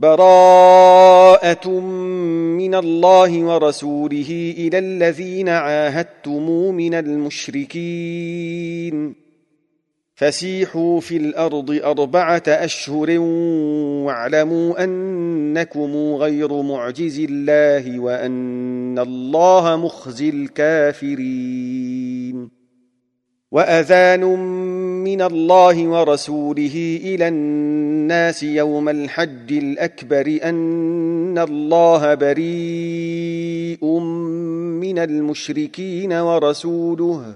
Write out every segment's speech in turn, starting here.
براءة من الله ورسوله إلى الذين عاهدتم من المشركين فسيحوا في الأرض 4 أشهر واعلموا أنكم غير معجز الله وأن الله مخزي الكافرين وأذان من الله ورسوله إلى الناس يوم الحج الأكبر أن الله بريء من المشركين ورسوله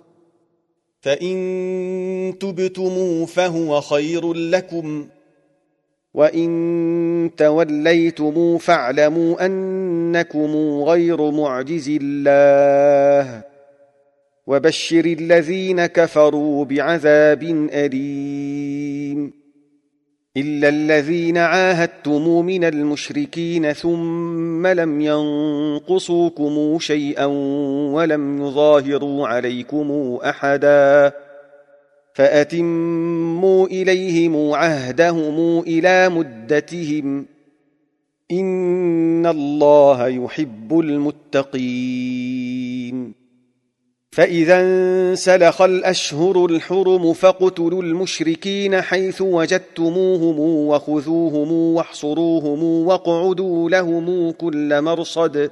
فإن تبتموا فهو خير لكم وإن توليتم فاعلموا أنكم غير معجز الله وبشر الذين كفروا بعذاب أليم إلا الذين عاهدتم من المشركين ثم لم ينقصوكم شيئا ولم يظاهروا عليكم أحدا فأتموا إليهم عهدهم إلى مدتهم إن الله يحب المتقين فإذا انسلخ الأشهر الحرم فاقتلوا المشركين حيث وجدتموهم وخذوهم واحصروهم واقعدوا لهم كل مرصد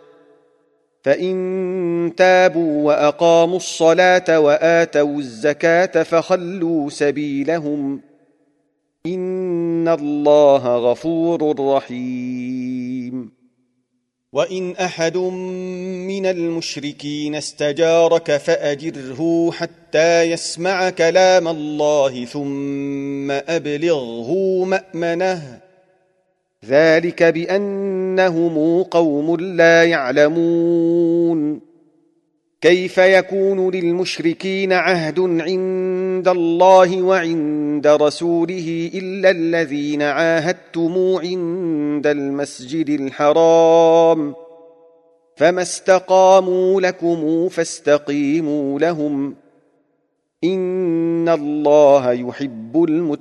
فإن تابوا وأقاموا الصلاة وآتوا الزكاة فخلوا سبيلهم إن الله غفور رحيم وإن أحد من المشركين استجارك فأجره حتى يسمع كلام الله ثم أبلغه مأمنه ذلك بأنهم قوم لا يعلمون كيف يكون للمشركين عهد عند الله وعند رسوله إلا الذين عاهدتم عند المسجد الحرام فما استقاموا لكم فاستقيموا لهم إن الله يحب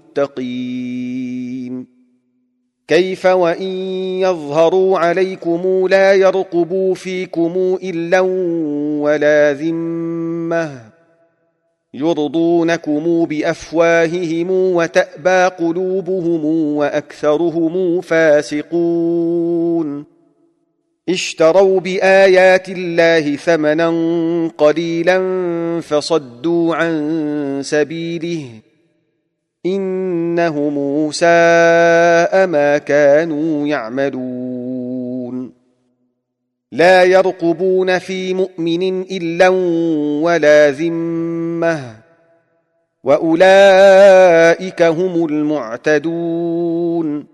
المتقين كيف وإن يظهروا عليكم لا يرقبوا فيكم إلا ولا ذمة يرضونكم بأفواههم وتأبى قلوبهم وأكثرهم فاسقون اشتروا بآيات الله ثمنا قليلا فصدوا عن سبيله إنهم ساء ما كانوا يعملون لا يرقبون في مؤمن إلا ولا ذمة وأولئك هم المعتدون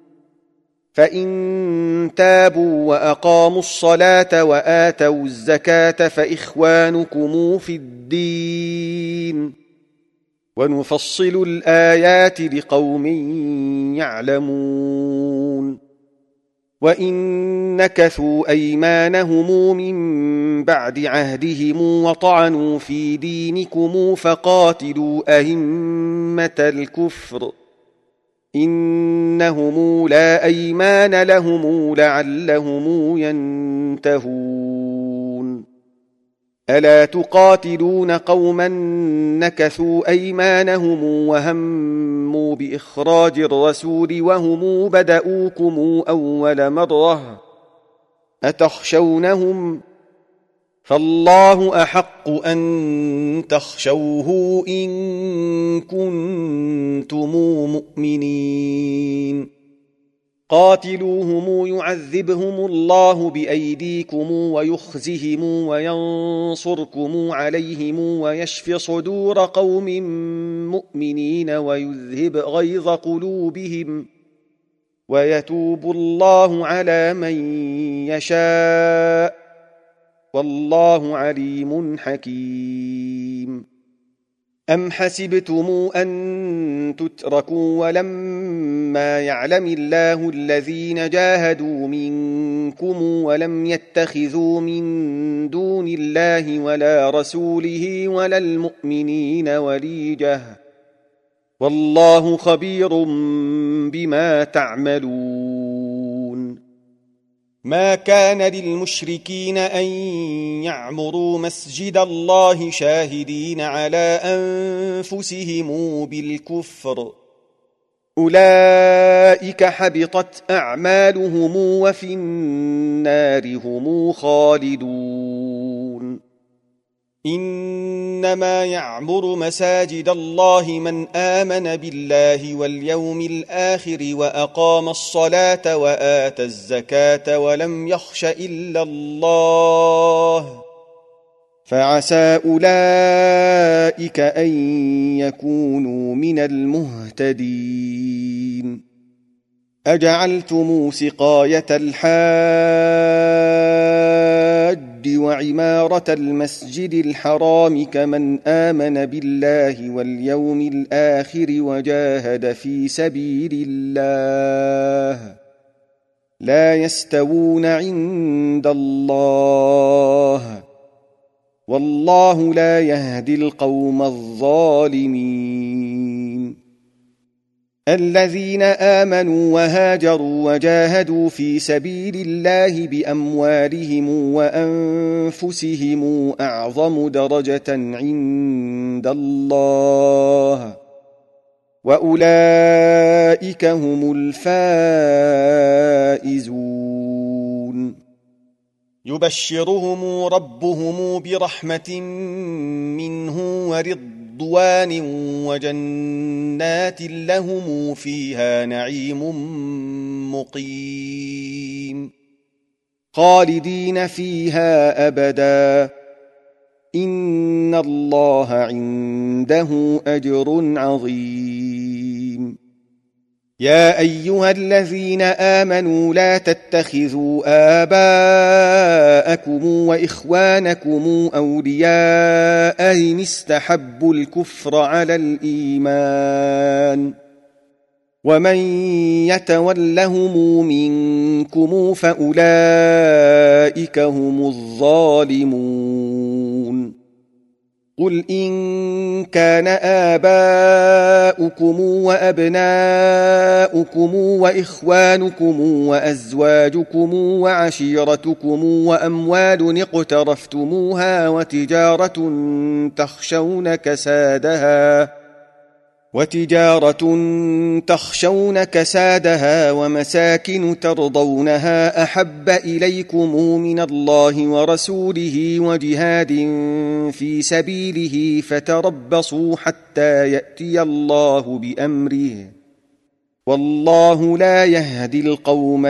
فإن تابوا وأقاموا الصلاة وآتوا الزكاة فإخوانكم في الدين ونفصل الآيات لقوم يعلمون وإن نكثوا أيمانهم من بعد عهدهم وطعنوا في دينكم فقاتلوا أئمة الكفر إنهم لا أيمان لهم لعلهم ينتهون ألا تقاتلون قوما نكثوا أيمانهم وهموا بإخراج الرسول وهم بدؤوكم أول مرة أتخشونهم فالله أحق أن تخشوه إن كنتم مؤمنين قاتلوهم يعذبهم الله بأيديكم ويخزهم وينصركم عليهم ويشف صدور قوم مؤمنين ويذهب غيظ قلوبهم ويتوب الله على من يشاء والله عليم حكيم أم حسبتم أن تتركوا ولما يعلم الله الذين جاهدوا منكم ولم يتخذوا من دون الله ولا رسوله ولا المؤمنين وليجة والله خبير بما تعملون ما كان للمشركين أن يعمروا مسجد الله شاهدين على أنفسهم بالكفر، أولئك حبطت أعمالهم وفي النار هم خالدون. إنما يعمر مساجد الله من آمن بالله واليوم الآخر وأقام الصلاة وآتى الزكاة ولم يخش إلا الله، فعسى أولئك أن يكونوا من المهتدين. أجعلتم سقاية الحاج وعمارة المسجد الحرام كمن آمن بالله واليوم الآخر وجاهد في سبيل الله لا يستوون عند الله، والله لا يهدي القوم الظالمين. الذين آمنوا وهاجروا وجاهدوا في سبيل الله بأموالهم وأنفسهم أعظم درجة عند الله، وأولئك هم الفائزون. يبشرهم ربهم برحمة منه ورضوان وجنات لهم فيها نعيم مقيم خالدين فيها أبدا، إن الله عنده أجر عظيم. يا أيها الذين آمنوا لا تتخذوا آباءكم وإخوانكم أولياء إن استحبوا الكفر على الإيمان، ومن يتولهم منكم فأولئك هم الظالمون. قل إن كان آباؤكم وأبناؤكم وإخوانكم وأزواجكم وعشيرتكم وأموال اقترفتموها وتجارة تخشون كسادها ومساكن ترضونها أحب إليكم من الله ورسوله وجهاد في سبيله فتربصوا حتى يأتي الله بأمره، والله لا يهدي القوم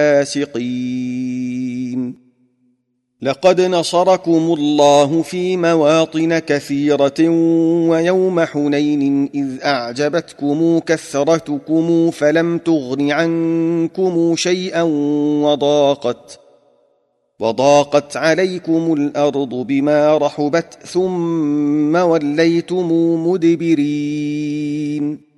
الفاسقين. لقد نصركم الله في مواطن كثيرة ويوم حنين إذ أعجبتكم كثرتكم فلم تغن عنكم شيئا وضاقت عليكم الأرض بما رحبت ثم وليتم مدبرين.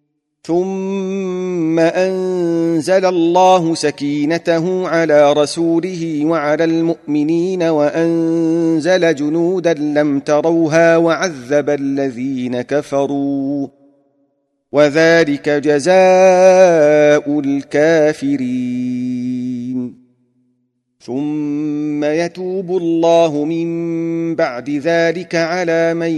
ثم أنزل الله سكينته على رسوله وعلى المؤمنين وأنزل جنودا لم تروها وعذب الذين كفروا، وذلك جزاء الكافرين. ثم يتوب الله من بعد ذلك على من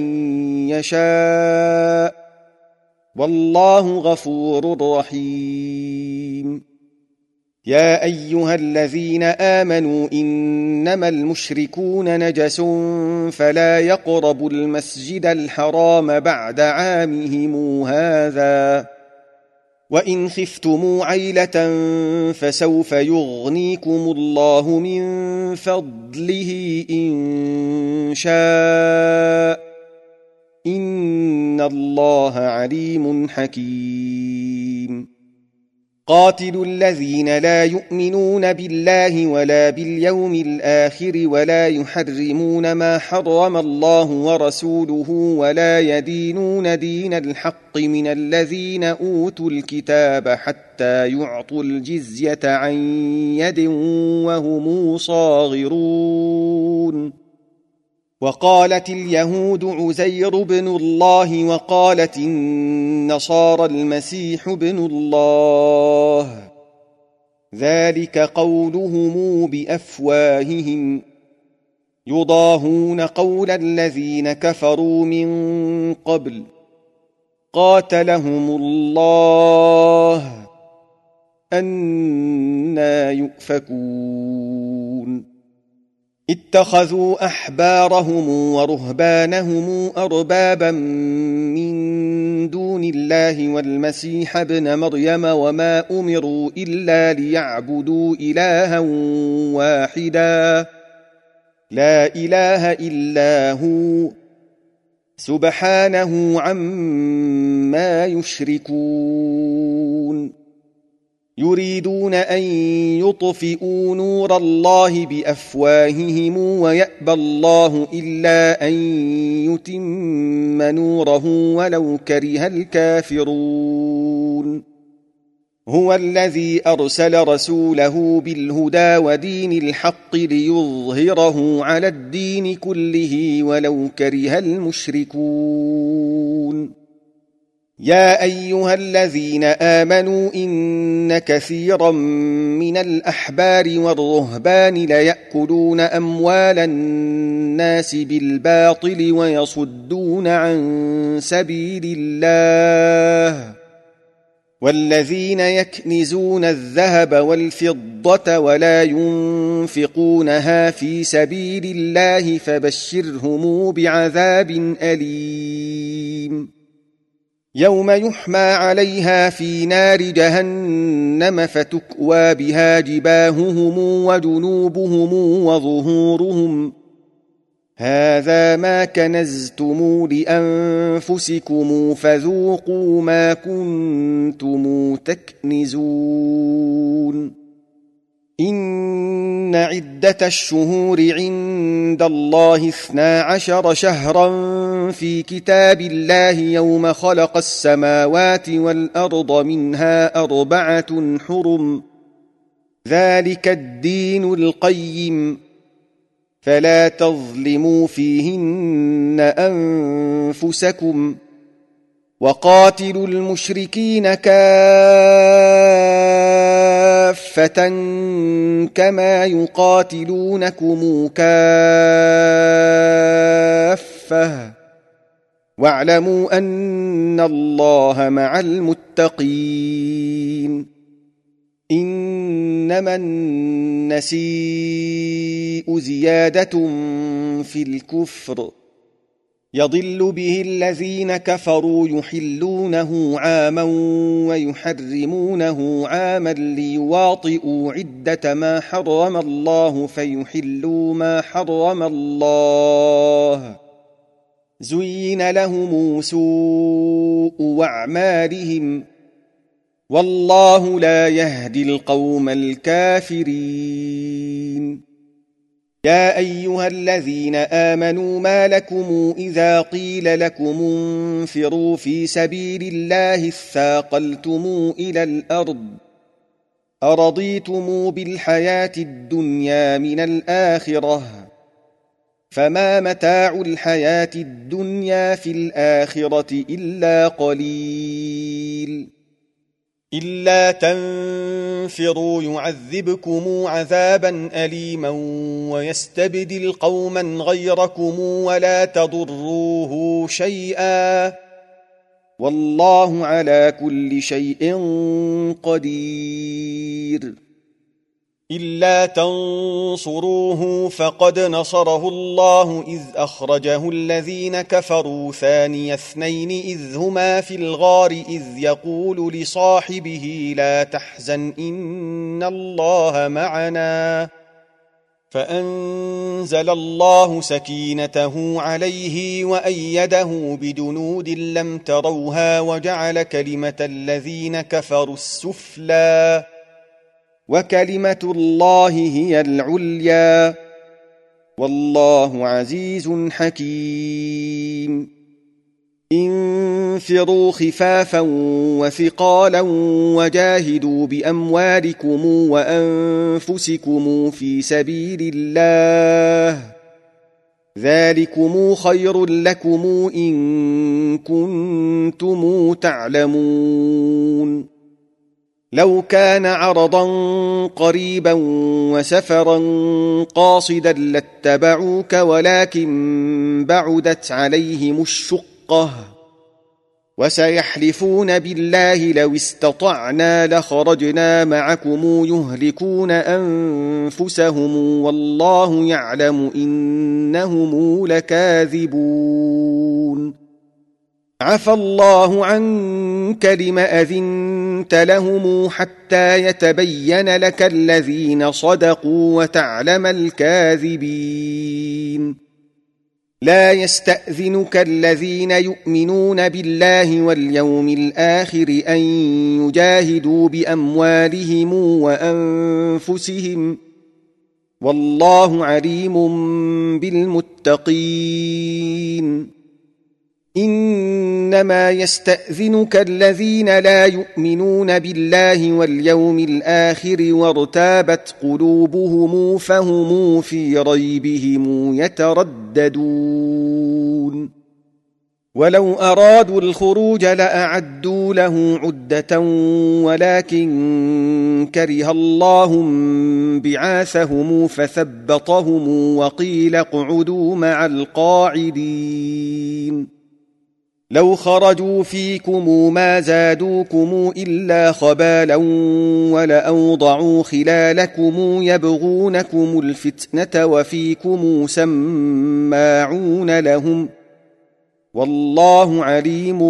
يشاء، والله غفور رحيم. يا أيها الذين آمنوا إنما المشركون نجس فلا يقربوا المسجد الحرام بعد عامهم هذا، وإن خفتم عيلة فسوف يغنيكم الله من فضله إن شاء، إن الله عليم حكيم. قاتلوا الذين لا يؤمنون بالله ولا باليوم الآخر ولا يحرمون ما حرم الله ورسوله ولا يدينون دين الحق من الذين أوتوا الكتاب حتى يعطوا الجزية عن يد وهم صاغرون. وقالت اليهود عزير بن الله وقالت النصارى المسيح بن الله، ذلك قولهم بأفواههم يضاهون قول الذين كفروا من قبل قاتلهم الله أنى يؤفكون اتخذوا أحبارهم ورهبانهم أربابا من دون الله والمسيح ابن مريم وما أمروا إلا ليعبدوا إلها واحدا لا إله إلا هو سبحانه عما يشركون يريدون أن يطفئوا نور الله بأفواههم ويأبى الله إلا أن يتم نوره ولو كره الكافرون هو الذي أرسل رسوله بالهدى ودين الحق ليظهره على الدين كله ولو كره المشركون يا أيها الذين آمنوا إن كثيرا من الأحبار والرهبان ليأكلون أموال الناس بالباطل ويصدون عن سبيل الله والذين يكنزون الذهب والفضة ولا ينفقونها في سبيل الله فبشرهم بعذاب أليم يوم يحمى عليها في نار جهنم فتكوى بها جباههم وجنوبهم وظهورهم هذا ما كنزتم لأنفسكم فذوقوا ما كنتم تكنزون إن عدة الشهور عند الله 12 شهرا في كتاب الله يوم خلق السماوات والأرض منها 4 حرم ذلك الدين القيم فلا تظلموا فيهن أنفسكم وقاتلوا المشركين كافة كما يقاتلونكم كافة واعلموا أن الله مع المتقين إنما النسيء زيادة في الكفر يضل به الذين كفروا يحلونه عاما ويحرمونه عاما ليواطئوا عدة ما حرم الله فيحلوا ما حرم الله زين لهم سوء أعمالهم والله لا يهدي القوم الكافرين يا أيها الذين آمنوا ما لكم إذا قيل لكم انفروا في سبيل الله اثاقلتم إلى الأرض أرضيتم بالحياة الدنيا من الآخرة فما متاع الحياة الدنيا في الآخرة إلا قليل إلا تنفروا يعذبكم عذابا أليما ويستبدل قوما غيركم ولا تضروه شيئا والله على كل شيء قدير إلا تنصروه فقد نصره الله إذ أخرجه الذين كفروا ثاني اثنين إذ هما في الغار إذ يقول لصاحبه لا تحزن إن الله معنا فأنزل الله سكينته عليه وأيده بجنود لم تروها وجعل كلمة الذين كفروا السفلى وكلمة الله هي العليا والله عزيز حكيم انفروا خفافا وثقالا وجاهدوا بأموالكم وأنفسكم في سبيل الله ذلكم خير لكم إن كنتم تعلمون لو كان عرضا قريبا وسفرا قاصدا لاتبعوك ولكن بعدت عليهم الشقة وسيحلفون بالله لو استطعنا لخرجنا معكم يهلكون أنفسهم والله يعلم إنهم لكاذبون عفى الله عنك لم أذنت لهم حتى يتبين لك الذين صدقوا وتعلم الكاذبين لا يستأذنك الذين يؤمنون بالله واليوم الآخر أن يجاهدوا بأموالهم وأنفسهم والله عليم بالمتقين إنما يستأذنك الذين لا يؤمنون بالله واليوم الآخر وارتابت قلوبهم فهم في ريبهم يترددون ولو أرادوا الخروج لأعدوا له عدة ولكن كره الله بعاثهم فثبطهم وقيل اقعدوا مع القاعدين لو خرجوا فيكم ما زادوكم إلا خبالا ولأوضعوا خلالكم يبغونكم الفتنة وفيكم سماعون لهم والله عليم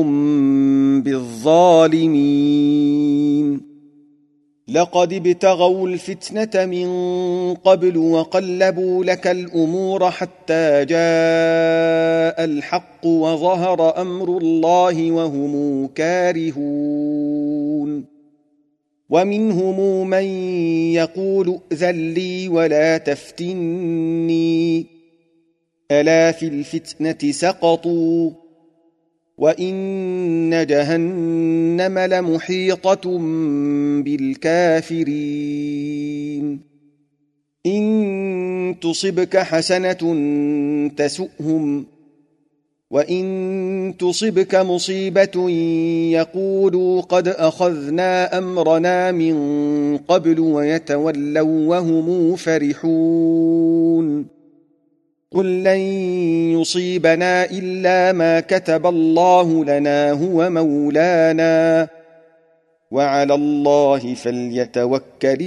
بالظالمين لقد ابتغوا الفتنة من قبل وقلبوا لك الأمور حتى جاء الحق وظهر أمر الله وهم كارهون ومنهم من يقول ائذن لي ولا تفتني ألا في الفتنة سقطوا وإن جهنم لمحيطة بالكافرين إن تصبك حسنة تسؤهم وإن تصبك مصيبة يقولوا قد أخذنا أمرنا من قبل ويتولوا وهم فرحون قل لن يصيبنا إلا ما كتب الله لنا هو مولانا وعلى الله فليتوكل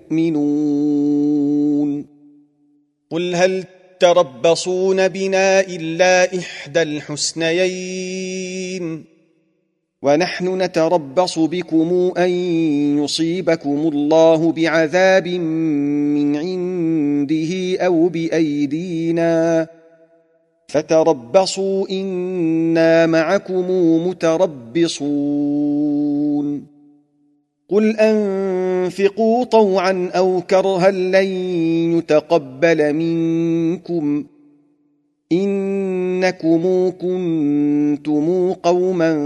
المؤمنون قل هل تربصون بنا إلا إحدى الحسنيين ونحن نتربص بكم أن يصيبكم الله بعذاب من عنده أو بأيدينا فتربصوا إنا معكم متربصون قل أنفقوا طوعا أو كرها لن يتقبل منكم إنكم كنتم قوما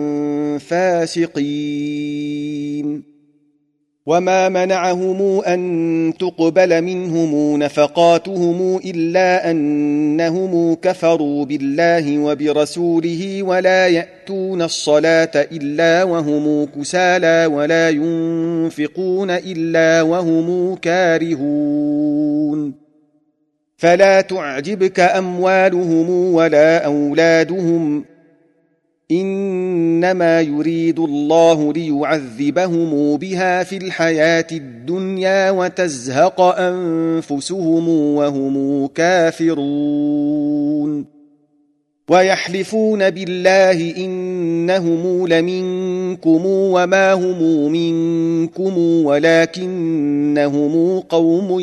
فاسقين وما منعهم أن تقبل منهم نفقاتهم إلا أنهم كفروا بالله وبرسوله ولا يأتون الصلاة إلا وهم كسالى ولا ينفقون إلا وهم كارهون فلا تعجبك أموالهم ولا أولادهم إنما يريد الله ليعذبهم بها في الحياة الدنيا وتزهق أنفسهم وهم كافرون ويحلفون بالله إنهم لمنكم وما هم منكم ولكنهم قوم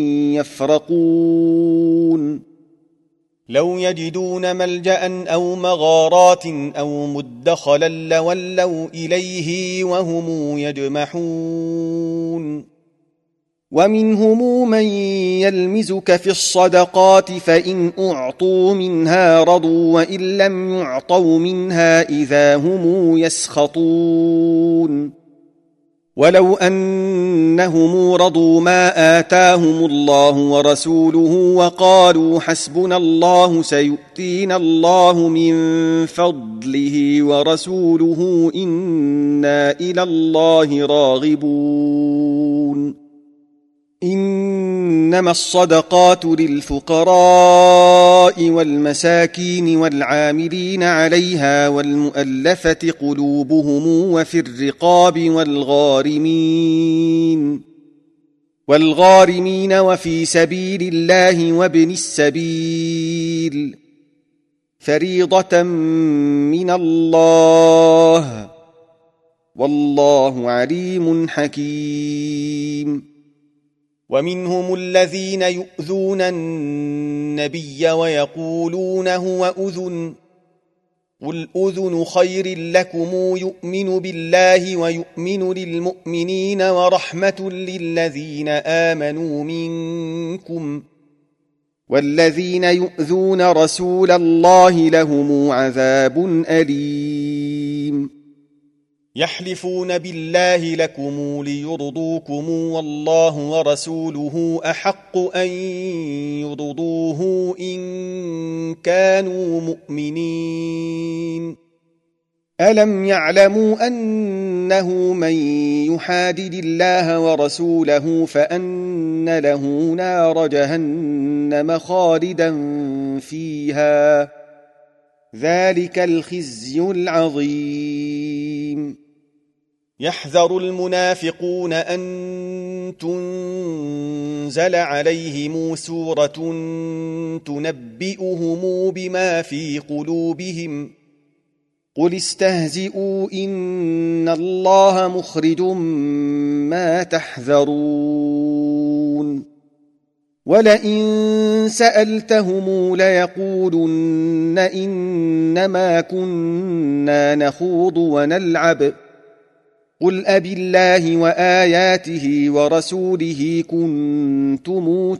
يفرقون لو يجدون ملجأ أو مغارات أو مدخلا لولوا إليه وهم يجمحون ومنهم من يلمزك في الصدقات فإن أعطوا منها رضوا وإن لم يعطوا منها إذا هم يسخطون ولو أنهم رضوا ما آتاهم الله ورسوله وقالوا حسبنا الله سيؤتينا الله من فضله ورسوله إنا إلى الله راغبون إنما الصدقات للفقراء والمساكين والعاملين عليها والمؤلفة قلوبهم وفي الرقاب والغارمين وفي سبيل الله وابن السبيل فريضة من الله والله عليم حكيم ومنهم الذين يؤذون النبي ويقولون هو أذن قل أذن خير لكم يؤمن بالله ويؤمن للمؤمنين ورحمة للذين آمنوا منكم والذين يؤذون رسول الله لهم عذاب أليم يحلفون بالله لكم ليرضوكم والله ورسوله أحق أن يرضوه إن كانوا مؤمنين ألم يعلموا أنه من يحادد الله ورسوله فأن له نار جهنم خالدا فيها ذلك الخزي العظيم يحذر المنافقون أن تنزل عليهم سورة تنبئهم بما في قلوبهم قل استهزئوا إن الله مخرج ما تحذرون ولئن سألتهم ليقولن إنما كنا نخوض ونلعب قل أبالله وآياته ورسوله كنتم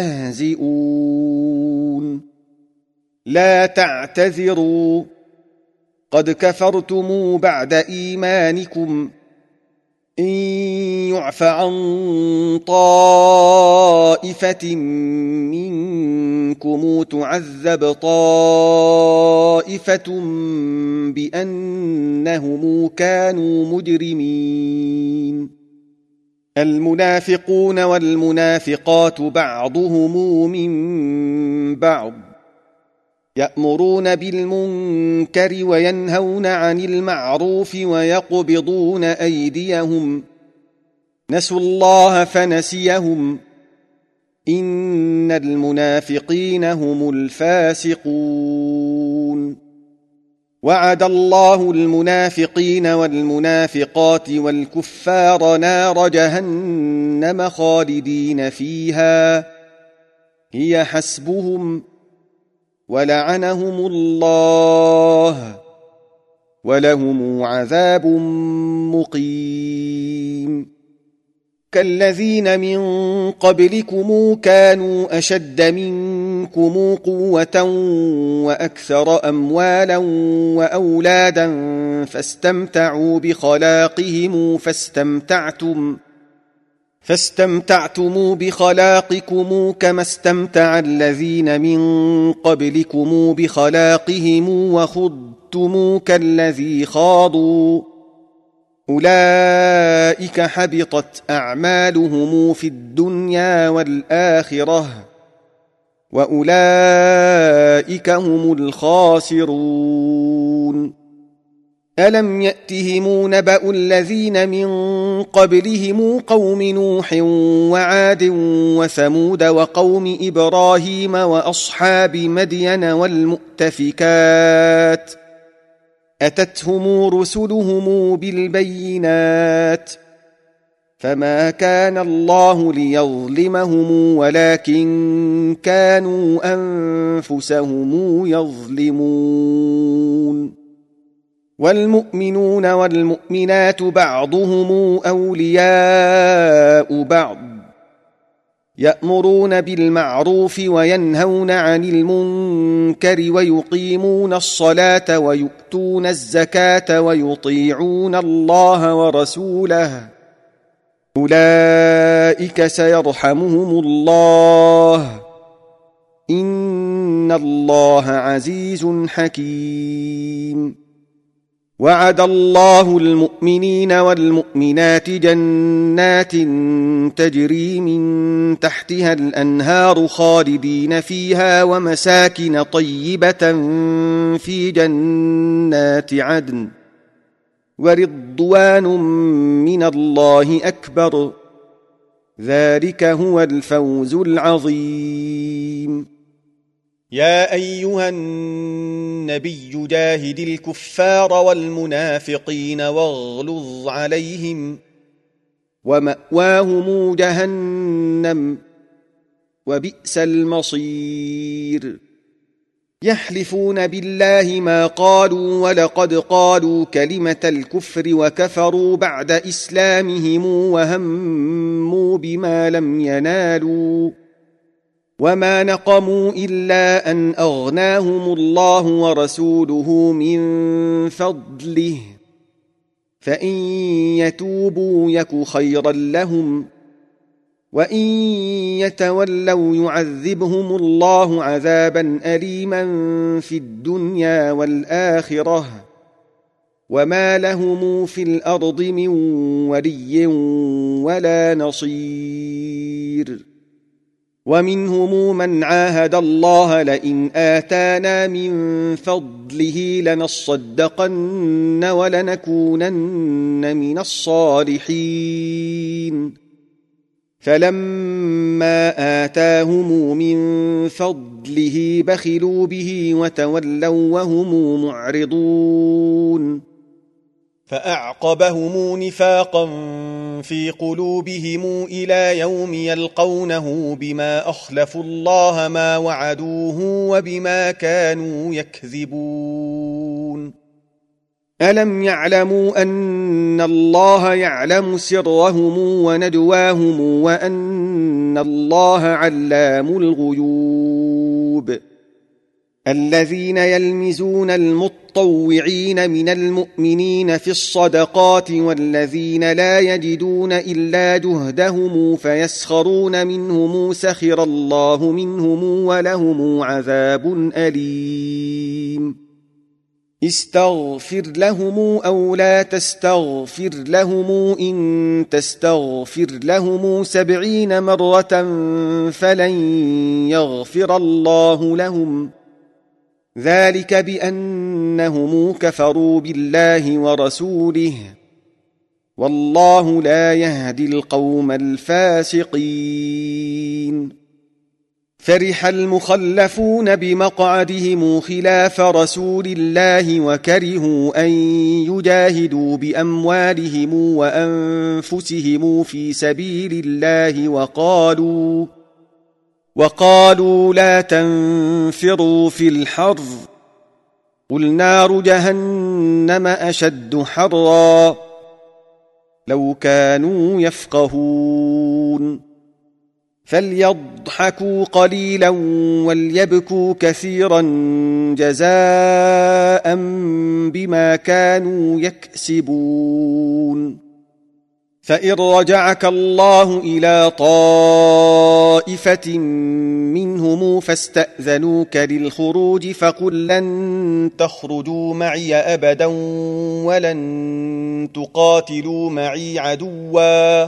تستهزئون لا تعتذروا قد كفرتم بعد إيمانكم إن يعف عن طائفة منكم تعذب طائفة بأنهم كانوا مجرمين المنافقون والمنافقات بعضهم من بعض يأمرون بالمنكر وينهون عن المعروف ويقبضون أيديهم نسوا الله فنسيهم إن المنافقين هم الفاسقون وعد الله المنافقين والمنافقات والكفار نار جهنم خالدين فيها هي حسبهم ولعنهم الله ولهم عذاب مقيم كالذين من قبلكم كانوا أشد منكم قوة وأكثر أموالا وأولادا فاستمتعوا بخلاقهم فاستمتعتم بخلاقكم كما استمتع الذين من قبلكم بخلاقهم وخضتم كالذي خاضوا أولئك حبطت أعمالهم في الدنيا والآخرة وأولئك هم الخاسرون ألم يأتهم نبأ الذين من قبلهم قوم نوح وعاد وثمود وقوم إبراهيم وأصحاب مدين والمؤتفكات أتتهم رسلهم بالبينات فما كان الله ليظلمهم ولكن كانوا أنفسهم يظلمون والمؤمنون والمؤمنات بعضهم أولياء بعض يأمرون بالمعروف وينهون عن المنكر ويقيمون الصلاة ويؤتون الزكاة ويطيعون الله ورسوله أولئك سيرحمهم الله إن الله عزيز حكيم وعد الله المؤمنين والمؤمنات جنات تجري من تحتها الأنهار خالدين فيها ومساكن طيبة في جنات عدن ورضوان من الله أكبر ذلك هو الفوز العظيم يا أيها النبي جاهد الكفار والمنافقين واغلظ عليهم ومأواهم جهنم وبئس المصير يحلفون بالله ما قالوا ولقد قالوا كلمة الكفر وكفروا بعد إسلامهم وهموا بما لم ينالوا وما نقموا إلا أن أغناهم الله ورسوله من فضله فإن يتوبوا يك خيرا لهم وإن يتولوا يعذبهم الله عذابا أليما في الدنيا والآخرة وما لهم في الأرض من ولي ولا نصير ومنهم من عاهد الله لئن آتانا من فضله لنصدقن ولنكونن من الصالحين فلما آتاهم من فضله بخلوا به وتولوا وهم معرضون فأعقبهم نفاقا في قلوبهم إلى يوم يلقونه بما أخلفوا الله ما وعدوه وبما كانوا يكذبون ألم يعلموا أن الله يعلم سرهم ونجواهم وأن الله علام الغيوب الذين يلمزون المطوعين من المؤمنين في الصدقات والذين لا يجدون إلا جهدهم فيسخرون منهم سخر الله منهم ولهم عذاب أليم استغفر لهم أو لا تستغفر لهم إن تستغفر لهم 70 مرة فلن يغفر الله لهم ذلك بأنهم كفروا بالله ورسوله والله لا يهدي القوم الفاسقين فرح المخلفون بمقعدهم خلاف رسول الله وكرهوا أن يجاهدوا بأموالهم وأنفسهم في سبيل الله وقالوا لا تنفروا في الحر قل نار جهنم أشد حرا لو كانوا يفقهون فليضحكوا قليلا وليبكوا كثيرا جزاء بما كانوا يكسبون فإن رجعك الله إلى طائفة منهم فاستأذنوك للخروج فقل لن تخرجوا معي أبدا ولن تقاتلوا معي عدوا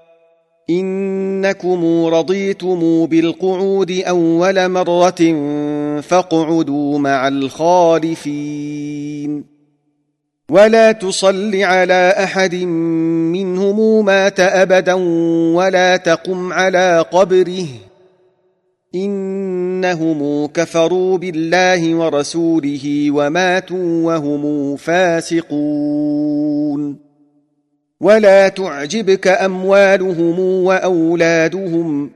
إنكم رضيتم بالقعود أول مرة فاقعدوا مع الخالفين ولا تصل على أحد منهم مات أبدا ولا تقم على قبره إنهم كفروا بالله ورسوله وماتوا وهم فاسقون ولا تعجبك أموالهم وأولادهم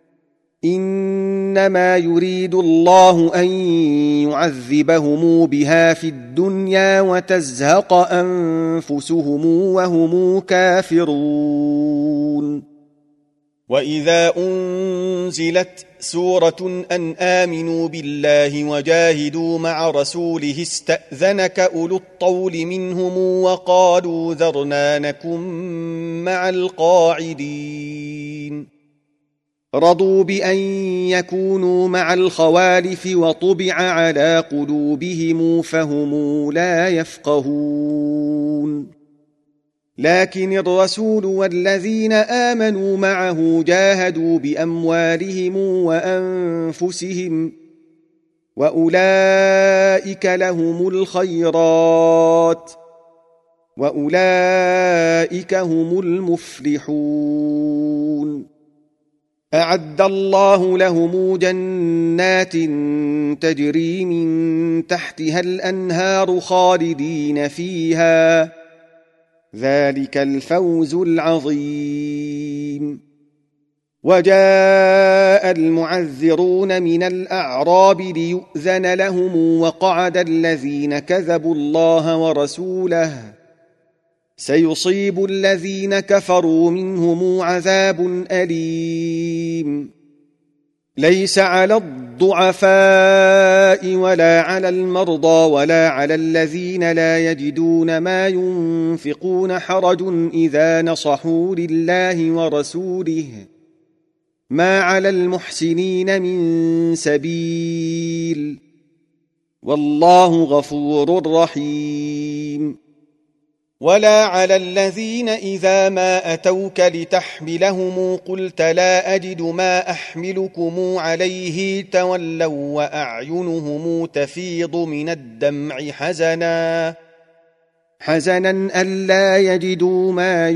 إنما يريد الله أن يعذبهم بها في الدنيا وتزهق أنفسهم وهم كافرون وإذا أنزلت سورة أن آمنوا بالله وجاهدوا مع رسوله استأذنك أولو الطول منهم وقالوا ذرنا نكن مع القاعدين رضوا بأن يكونوا مع الخوالف وطبع على قلوبهم فهم لا يفقهون لكن الرسول والذين آمنوا معه جاهدوا بأموالهم وأنفسهم وأولئك لهم الخيرات وأولئك هم المفلحون أعد الله لهم جنات تجري من تحتها الأنهار خالدين فيها ذلك الفوز العظيم وجاء المعذرون من الأعراب ليؤذن لهم وقعد الذين كذبوا الله ورسوله سيصيب الذين كفروا منهم عذاب أليم ليس على الضعفاء ولا على المرضى ولا على الذين لا يجدون ما ينفقون حرج إذا نصحوا لله ورسوله ما على المحسنين من سبيل والله غفور رحيم ولا على الذين إذا ما أتوك لتحملهم قلت لا أجد ما أحملكم عليه تولوا وأعينهم تفيض من الدمع حزنا ألا يجدوا ما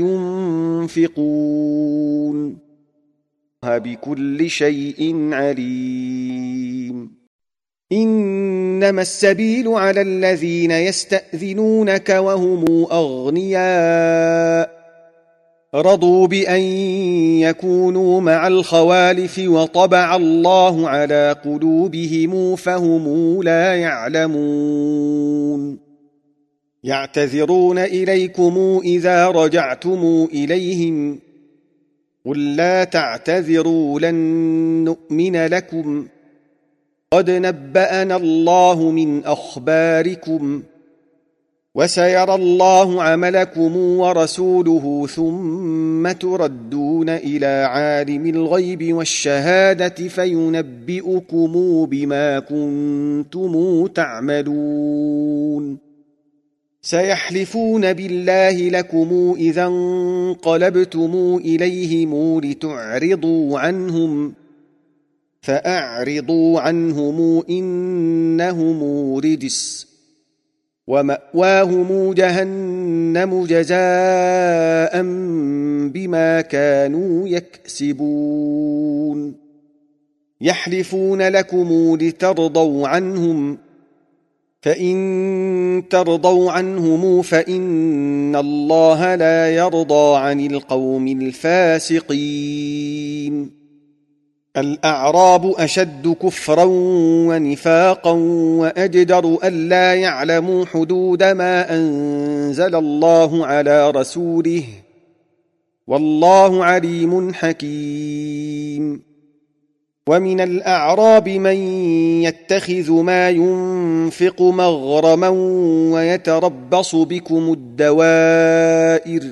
ينفقون بكل شيء عليم إنما السبيل على الذين يستأذنونك وهم أغنياء رضوا بأن يكونوا مع الخوالف وطبع الله على قلوبهم فهم لا يعلمون يعتذرون إليكم إذا رجعتم إليهم قل لا تعتذروا لن نؤمن لكم قد نبأنا الله من أخباركم وسيرى الله عملكم ورسوله ثم تردون إلى عالم الغيب والشهادة فينبئكم بما كنتم تعملون سيحلفون بالله لكم إذا انقلبتم إليهم لتعرضوا عنهم فأعرضوا عنهم إنهم رجس ومأواهم جهنم جزاء بما كانوا يكسبون يحلفون لكم لترضوا عنهم فإن ترضوا عنهم فإن الله لا يرضى عن القوم الفاسقين الأعراب أشد كفرا ونفاقا وأجدر ألا يعلموا حدود ما أنزل الله على رسوله والله عليم حكيم ومن الأعراب من يتخذ ما ينفق مغرما ويتربص بكم الدوائر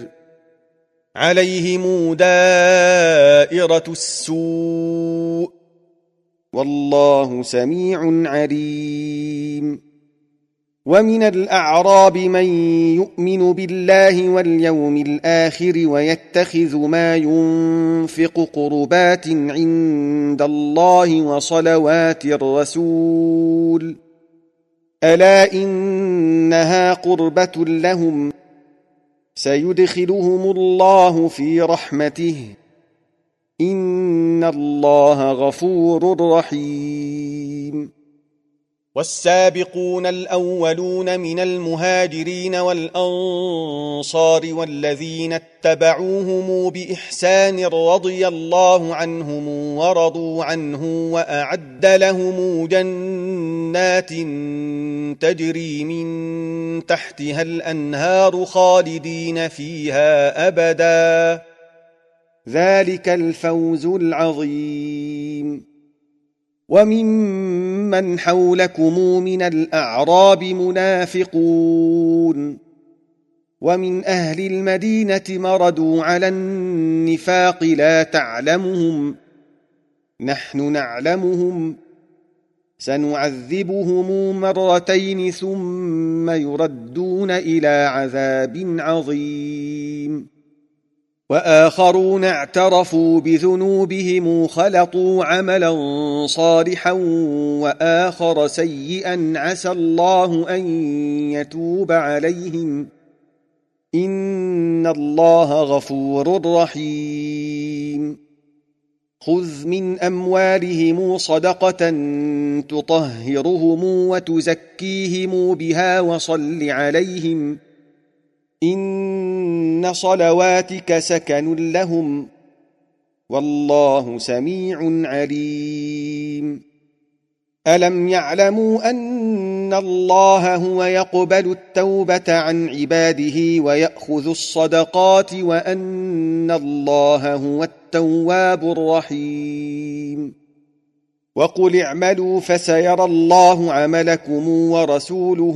عليهم دائرة السوء والله سميع عليم ومن الأعراب من يؤمن بالله واليوم الآخر ويتخذ ما ينفق قربات عند الله وصلوات الرسول ألا إنها قربة لهم سيدخلهم الله في رحمته إن الله غفور رحيم والسابقون الأولون من المهاجرين والأنصار والذين اتبعوهم بإحسان رضي الله عنهم ورضوا عنه وأعد لهم جنات تجري من تحتها الأنهار خالدين فيها أبدا ذلك الفوز العظيم. وممن حولكم من الأعراب منافقون ومن أهل المدينة مردوا على النفاق لا تعلمهم نحن نعلمهم سنعذبهم مرتين ثم يردون إلى عذاب عظيم. وآخرون اعترفوا بذنوبهم خلطوا عملا صالحا وآخر سيئا عسى الله أن يتوب عليهم إن الله غفور رحيم. خذ من أموالهم صدقة تطهرهم وتزكيهم بها وصل عليهم إن صلواتك سكن لهم والله سميع عليم. ألم يعلموا أن الله هو يقبل التوبة عن عباده ويأخذ الصدقات وأن الله هو التواب الرحيم. وقل اعملوا فسيرى الله عملكم ورسوله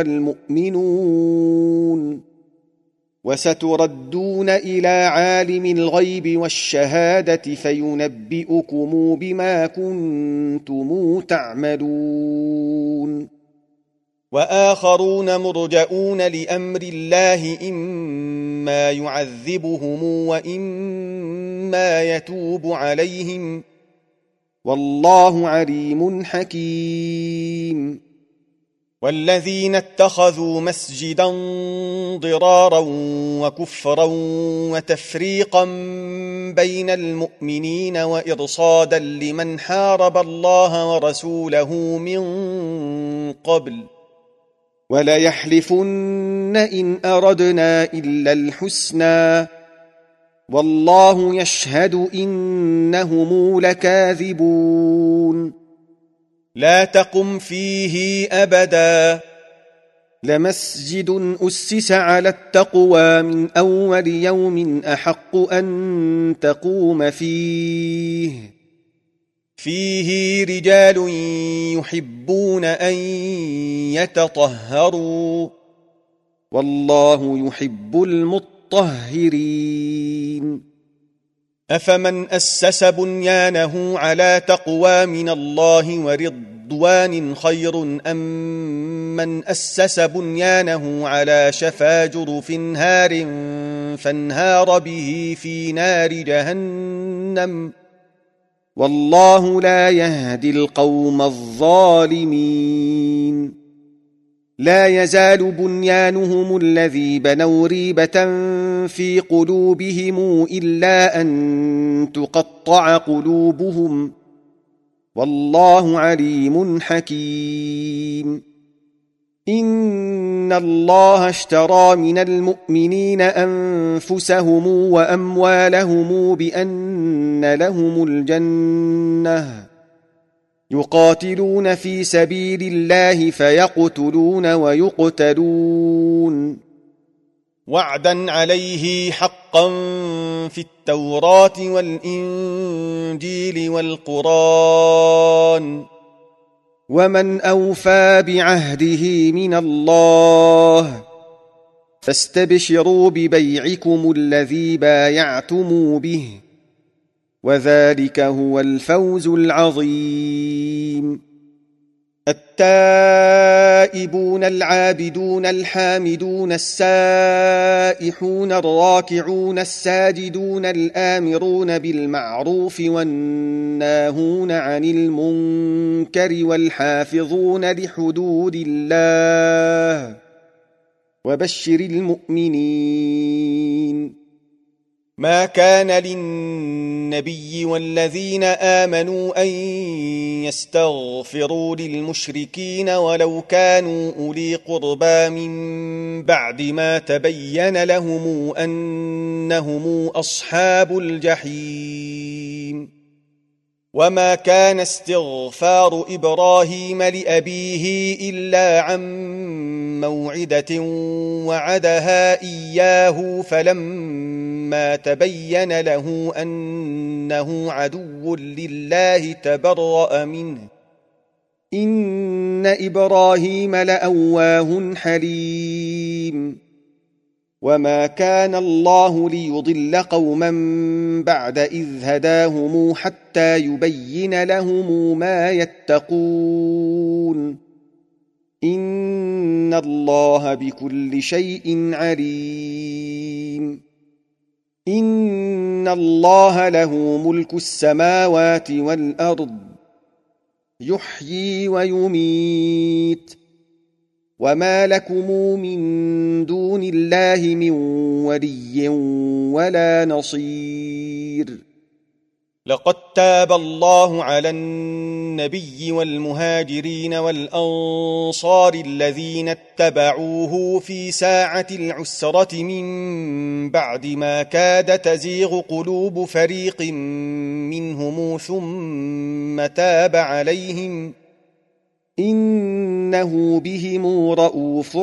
والمؤمنون وستردون إلى عالم الغيب والشهادة فينبئكم بما كنتم تعملون. وآخرون مرجؤون لأمر الله إما يعذبهم وإما يتوب عليهم والله عليم حكيم. والذين اتخذوا مسجدا ضرارا وكفرا وتفريقا بين المؤمنين وإرصادا لمن حارب الله ورسوله من قبل وليحلفن إن أردنا إلا الحسنى والله يشهد إنهم لكاذبون. لا تقم فيه أبدا لمسجد أسس على التقوى من أول يوم أحق أن تقوم فيه رجال يحبون أن يتطهروا والله يحب المطهرين. أفمن أسس بنيانه على تقوى من الله ورضوان خير أم من أسس بنيانه على شفا جرف هار فانهار به في نار جهنم والله لا يهدي القوم الظالمين. لا يزال بنيانهم الذي بنوا ريبة في قلوبهم إلا أن تقطع قلوبهم والله عليم حكيم. إن الله اشترى من المؤمنين أنفسهم وأموالهم بأن لهم الجنة يقاتلون في سبيل الله فيقتلون ويقتلون وعدا عليه حقا في التوراة والإنجيل والقرآن ومن أوفى بعهده من الله فاستبشروا ببيعكم الذي بايعتم به وذلك هو الفوز العظيم. التائبون العابدون الحامدون السائحون الراكعون الساجدون الآمرون بالمعروف والناهون عن المنكر والحافظون لحدود الله وبشر المؤمنين. ما كان للنبي والذين آمنوا أن يستغفروا للمشركين ولو كانوا أولي قربى من بعد ما تبين لهم أنهم أصحاب الجحيم. وما كان استغفار إبراهيم لأبيه إلا عن موعدة وعدها إياه فلما فلما تبين له أنه عدو لله تبرأ منه إن إبراهيم لأواه حليم وما كان الله ليضل قوما بعد إذ هداهم حتى يبين لهم ما يتقون إن الله بكل شيء عليم إن الله له ملك السماوات والأرض يحيي ويميت وما لكم من دون الله من ولي ولا نصير لقد تاب الله على النبي والمهاجرين والأنصار الذين اتبعوه في ساعة العسرة من بعد ما كاد تزيغ قلوب فريق منهم ثم تاب عليهم إنه بهم رءوف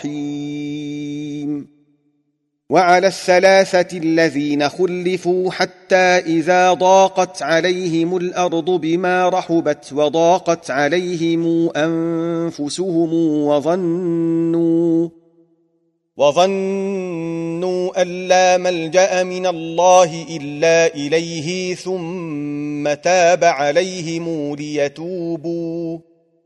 رحيم وعلى الثلاثة الذين خلفوا حتى إذا ضاقت عليهم الأرض بما رحبت وضاقت عليهم أنفسهم وظنوا أن لا ملجأ من الله إلا إليه ثم تاب عليهم ليتوبوا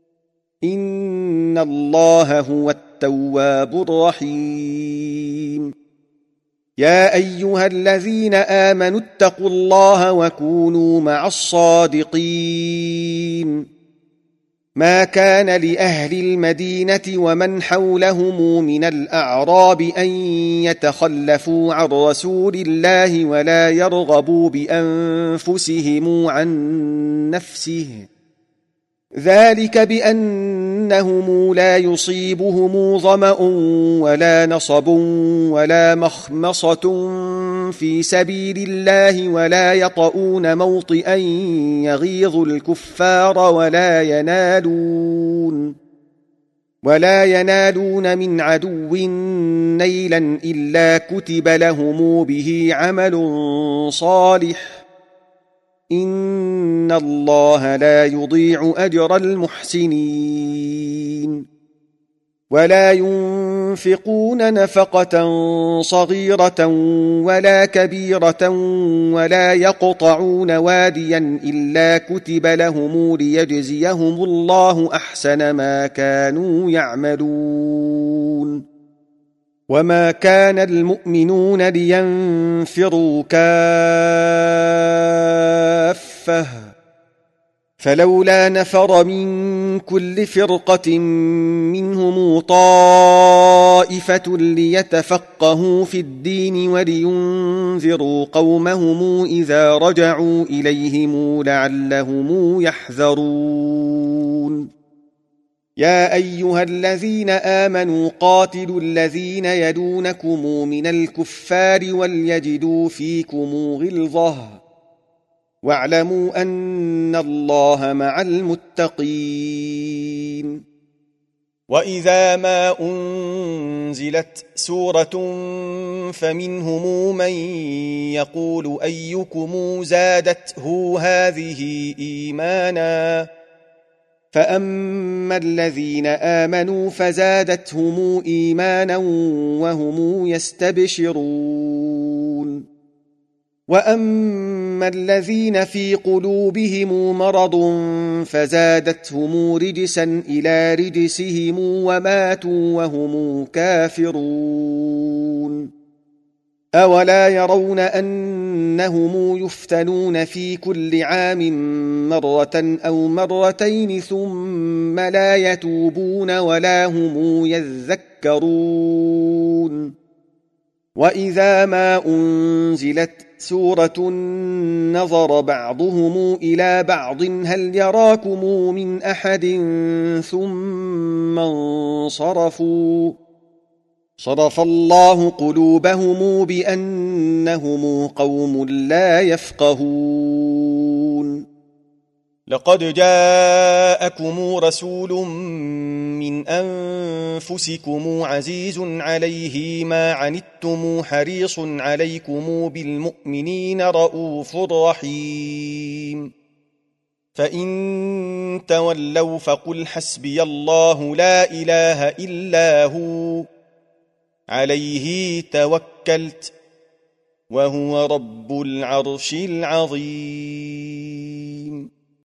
إن الله هو التواب الرحيم يا أيها الذين آمنوا اتقوا الله وكونوا مع الصادقين ما كان لأهل المدينة ومن حولهم من الأعراب أن يتخلفوا عن رسول الله ولا يرغبوا بأنفسهم عن نفسه ذلك بأنهم لا يصيبهم ظمأ ولا نصب ولا مخمصة في سبيل الله ولا يطؤون موطئا يغيظ الكفار ولا ينالون من عدو نيلا إلا كتب لهم به عمل صالح إن الله لا يضيع أجر المحسنين ولا ينفقون نفقة صغيرة ولا كبيرة ولا يقطعون واديا إلا كتب لهم ليجزيهم الله أحسن ما كانوا يعملون وما كان المؤمنون لينفروا كافة فلولا نفر من كل فرقة منهم طائفة ليتفقهوا في الدين ولينذروا قومهم إذا رجعوا إليهم لعلهم يحذرون يا أيها الذين آمنوا قاتلوا الذين يلونكم من الكفار وليجدوا فيكم غلظة واعلموا أن الله مع المتقين وإذا ما أنزلت سورة فمنهم من يقول أيكم زادته هذه إيمانا فأما الذين آمنوا فزادتهم إيمانا وهم يستبشرون وأما الذين في قلوبهم مرض فزادتهم رجسا إلى رجسهم وماتوا وهم كافرون أولا يرون أنهم يفتنون في كل عام مرة أو مرتين ثم لا يتوبون ولا هم يذكرون وإذا ما أنزلت سورة نظر بعضهم إلى بعض هل يراكم من أحد ثم انصرفوا صرف الله قلوبهم بأنهم قوم لا يفقهون لقد جاءكم رسول من أنفسكم عزيز عليه ما عنتم حريص عليكم بالمؤمنين رؤوف رحيم فإن تولوا فقل حسبي الله لا إله إلا هو عليه توكلت وهو رب العرش العظيم